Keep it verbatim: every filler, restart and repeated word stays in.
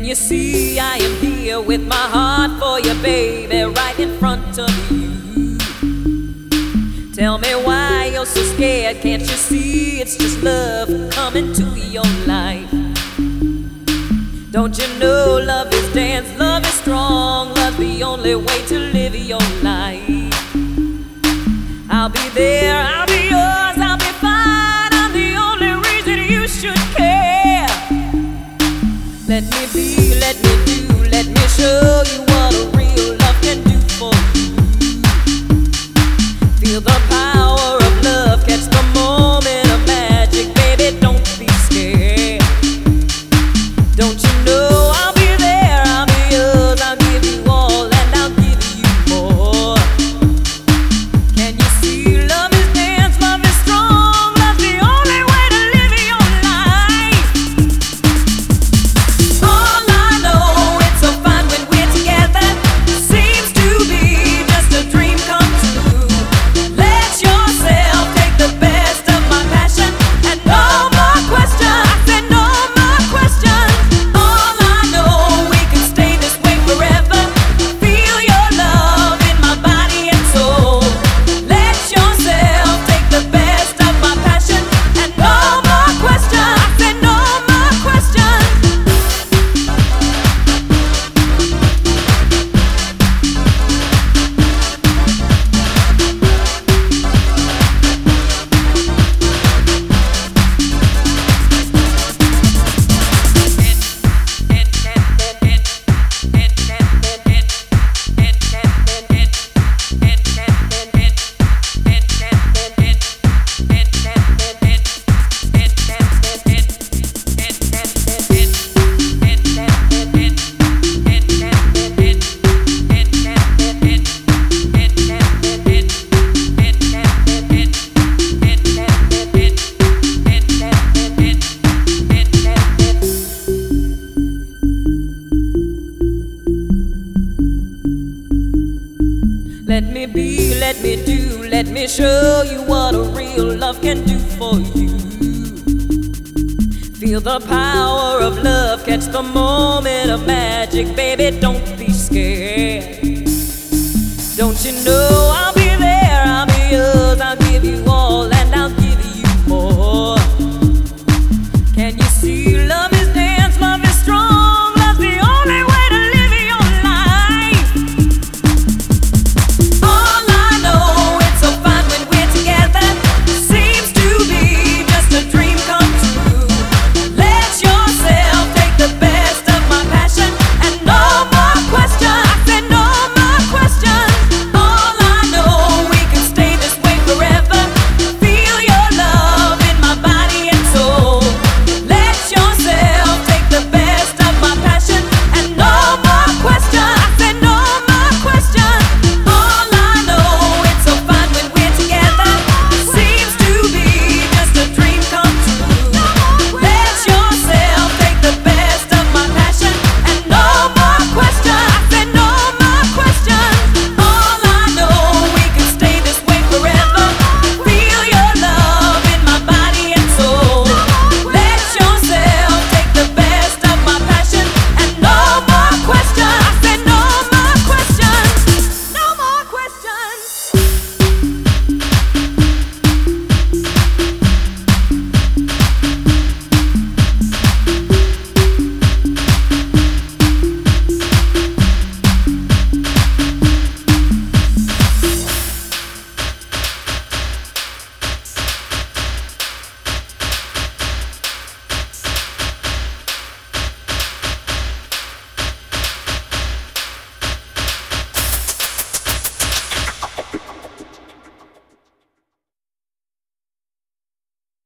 Can you see I am here with my heart for you, baby, right in front of you? Tell me why you're so scared. Can't you see it's just love coming to your life? Don't you know love is dance, love is strong, love's the only way to live your life. I'll be there, I'll be yours, I'll be fine. I'm the only reason you should care. Let me be, let me do, let me show you what a real love can do for you. Feel the power of love, catch the moment of magic, baby, don't be scared. Don't you know I'll be there, I'll be yours, I'll give you all and I'll give you more. Can you see love is dance, love is strong, love's the only way to live your life. All I know, it's so fun when we're together, seems to be just a dream come true. Let yourself take the best of my passion and no more questions, I said no more questions. All I know, we can stay this way forever. Feel your love in my body and soul. Let yourself take the best of my passion and no more questions, I said no more questions. Let me be, let me do, let me show you what a real love can do for you. Feel the power of love, catch the moment of magic, baby, don't be scared. Don't you know I'll